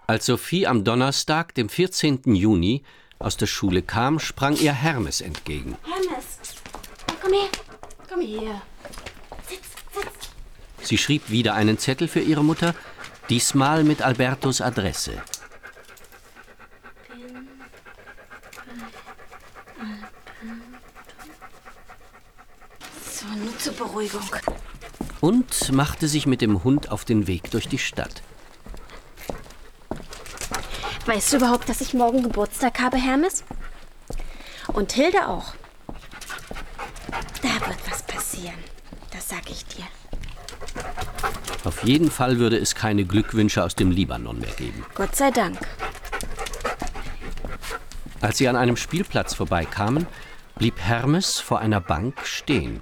Als Sophie am Donnerstag, dem 14. Juni, aus der Schule kam, sprang ihr Hermes entgegen. Hermes, komm her. Komm her. Sitz. Sie schrieb wieder einen Zettel für ihre Mutter, diesmal mit Albertos Adresse. So, nur zur Beruhigung. Und machte sich mit dem Hund auf den Weg durch die Stadt. Weißt du überhaupt, dass ich morgen Geburtstag habe, Hermes? Und Hilde auch. Da wird was passieren. Das sag ich dir. Auf jeden Fall würde es keine Glückwünsche aus dem Libanon mehr geben. Gott sei Dank. Als sie an einem Spielplatz vorbeikamen, blieb Hermes vor einer Bank stehen.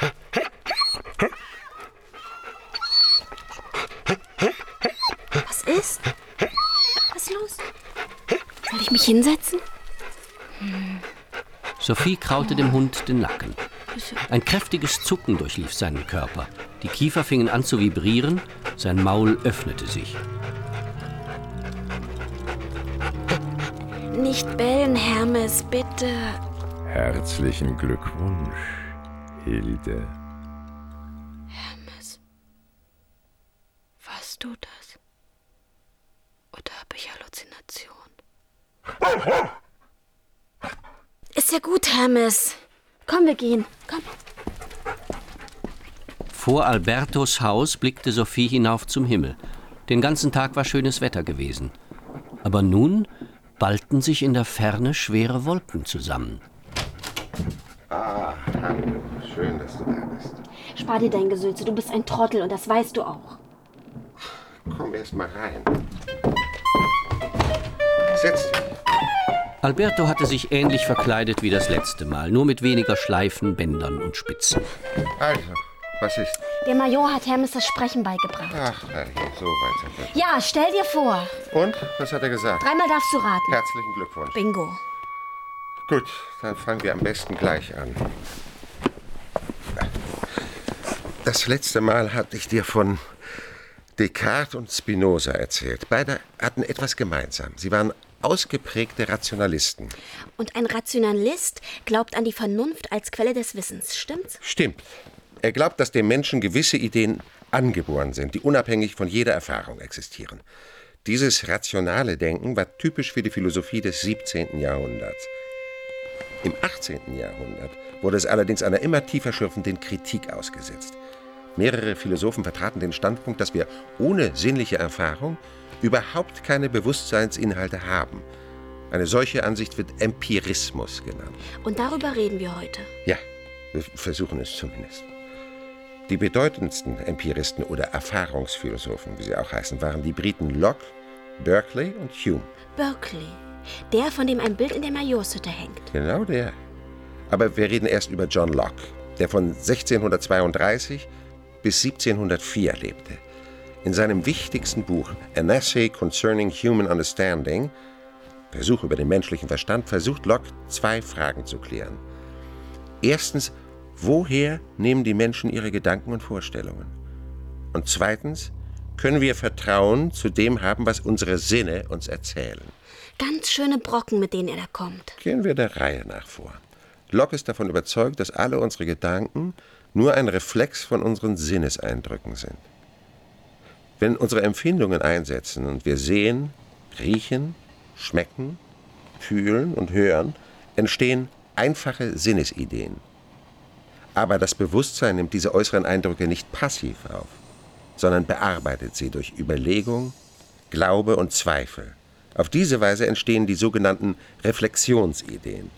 Was ist? Was ist los? Soll ich mich hinsetzen? Sophie kraute dem Hund den Nacken. Ein kräftiges Zucken durchlief seinen Körper. Die Kiefer fingen an zu vibrieren, sein Maul öffnete sich. Nicht bellen, Hermes, bitte. Herzlichen Glückwunsch, Hilde. Hermes, warst du das? Oder habe ich Halluzination? Ist ja gut, Hermes. Komm, wir gehen. Komm. Vor Albertos Haus blickte Sophie hinauf zum Himmel. Den ganzen Tag war schönes Wetter gewesen. Aber nun ballten sich in der Ferne schwere Wolken zusammen. Ah, hallo. Schön, dass du da bist. Spar dir dein Gesülze, du bist ein Trottel und das weißt du auch. Komm erst mal rein. Setz dich. Alberto hatte sich ähnlich verkleidet wie das letzte Mal, nur mit weniger Schleifen, Bändern und Spitzen. Also, was ist? Der Major hat Hermes das Sprechen beigebracht. Ach, herrje, so weit sind wir. Ja, stell dir vor. Und? Was hat er gesagt? 3-mal darfst du raten. Herzlichen Glückwunsch. Bingo. Gut, dann fangen wir am besten gleich an. Das letzte Mal hatte ich dir von Descartes und Spinoza erzählt. Beide hatten etwas gemeinsam. Sie waren ausgeprägte Rationalisten. Und ein Rationalist glaubt an die Vernunft als Quelle des Wissens, stimmt's? Stimmt. Er glaubt, dass dem Menschen gewisse Ideen angeboren sind, die unabhängig von jeder Erfahrung existieren. Dieses rationale Denken war typisch für die Philosophie des 17. Jahrhunderts. Im 18. Jahrhundert wurde es allerdings einer immer tiefer schürfenden Kritik ausgesetzt. Mehrere Philosophen vertraten den Standpunkt, dass wir ohne sinnliche Erfahrung überhaupt keine Bewusstseinsinhalte haben. Eine solche Ansicht wird Empirismus genannt. Und darüber reden wir heute. Ja, wir versuchen es zumindest. Die bedeutendsten Empiristen oder Erfahrungsphilosophen, wie sie auch heißen, waren die Briten Locke, Berkeley und Hume. Berkeley, der, von dem ein Bild in der Majorshütte hängt. Genau der. Aber wir reden erst über John Locke, der von 1632 bis 1704 lebte. In seinem wichtigsten Buch An Essay Concerning Human Understanding, Versuch über den menschlichen Verstand, versucht Locke 2 Fragen zu klären. Erstens, woher nehmen die Menschen ihre Gedanken und Vorstellungen? Und zweitens, können wir Vertrauen zu dem haben, was unsere Sinne uns erzählen? Ganz schöne Brocken, mit denen er da kommt. Gehen wir der Reihe nach vor. Locke ist davon überzeugt, dass alle unsere Gedanken nur ein Reflex von unseren Sinneseindrücken sind. Wenn unsere Empfindungen einsetzen und wir sehen, riechen, schmecken, fühlen und hören, entstehen einfache Sinnesideen. Aber das Bewusstsein nimmt diese äußeren Eindrücke nicht passiv auf, sondern bearbeitet sie durch Überlegung, Glaube und Zweifel. Auf diese Weise entstehen die sogenannten Reflexionsideen.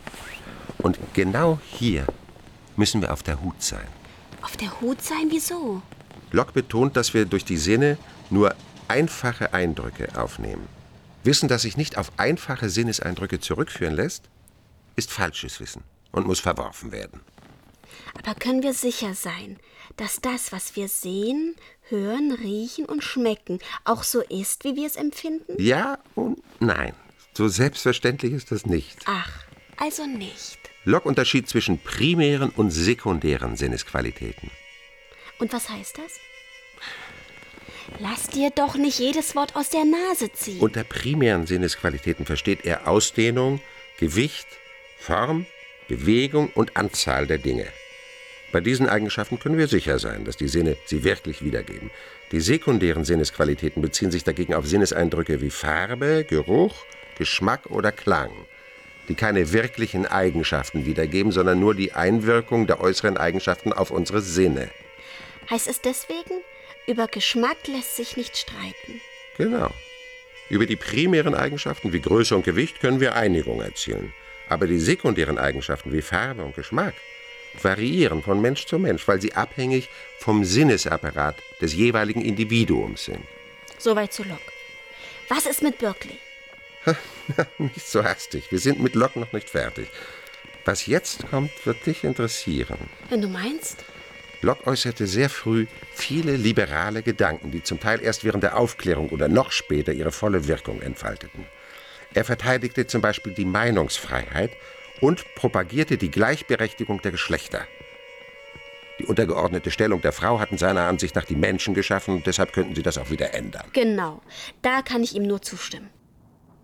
Und genau hier müssen wir auf der Hut sein. Auf der Hut sein? Wieso? Locke betont, dass wir durch die Sinne nur einfache Eindrücke aufnehmen. Wissen, das sich nicht auf einfache Sinneseindrücke zurückführen lässt, ist falsches Wissen und muss verworfen werden. Aber können wir sicher sein, dass das, was wir sehen, hören, riechen und schmecken, auch so ist, wie wir es empfinden? Ja und nein. So selbstverständlich ist das nicht. Ach, also nicht. Locke unterschied zwischen primären und sekundären Sinnesqualitäten. Und was heißt das? Lass dir doch nicht jedes Wort aus der Nase ziehen. Unter primären Sinnesqualitäten versteht er Ausdehnung, Gewicht, Form, Bewegung und Anzahl der Dinge. Bei diesen Eigenschaften können wir sicher sein, dass die Sinne sie wirklich wiedergeben. Die sekundären Sinnesqualitäten beziehen sich dagegen auf Sinneseindrücke wie Farbe, Geruch, Geschmack oder Klang, die keine wirklichen Eigenschaften wiedergeben, sondern nur die Einwirkung der äußeren Eigenschaften auf unsere Sinne. Heißt es deswegen, über Geschmack lässt sich nicht streiten? Genau. Über die primären Eigenschaften wie Größe und Gewicht können wir Einigung erzielen. Aber die sekundären Eigenschaften wie Farbe und Geschmack variieren von Mensch zu Mensch, weil sie abhängig vom Sinnesapparat des jeweiligen Individuums sind. Soweit zu Locke. Was ist mit Berkeley? Nicht so hastig. Wir sind mit Locke noch nicht fertig. Was jetzt kommt, wird dich interessieren. Wenn du meinst. Locke äußerte sehr früh viele liberale Gedanken, die zum Teil erst während der Aufklärung oder noch später ihre volle Wirkung entfalteten. Er verteidigte zum Beispiel die Meinungsfreiheit und propagierte die Gleichberechtigung der Geschlechter. Die untergeordnete Stellung der Frau hatten seiner Ansicht nach die Menschen geschaffen und deshalb könnten sie das auch wieder ändern. Genau, da kann ich ihm nur zustimmen.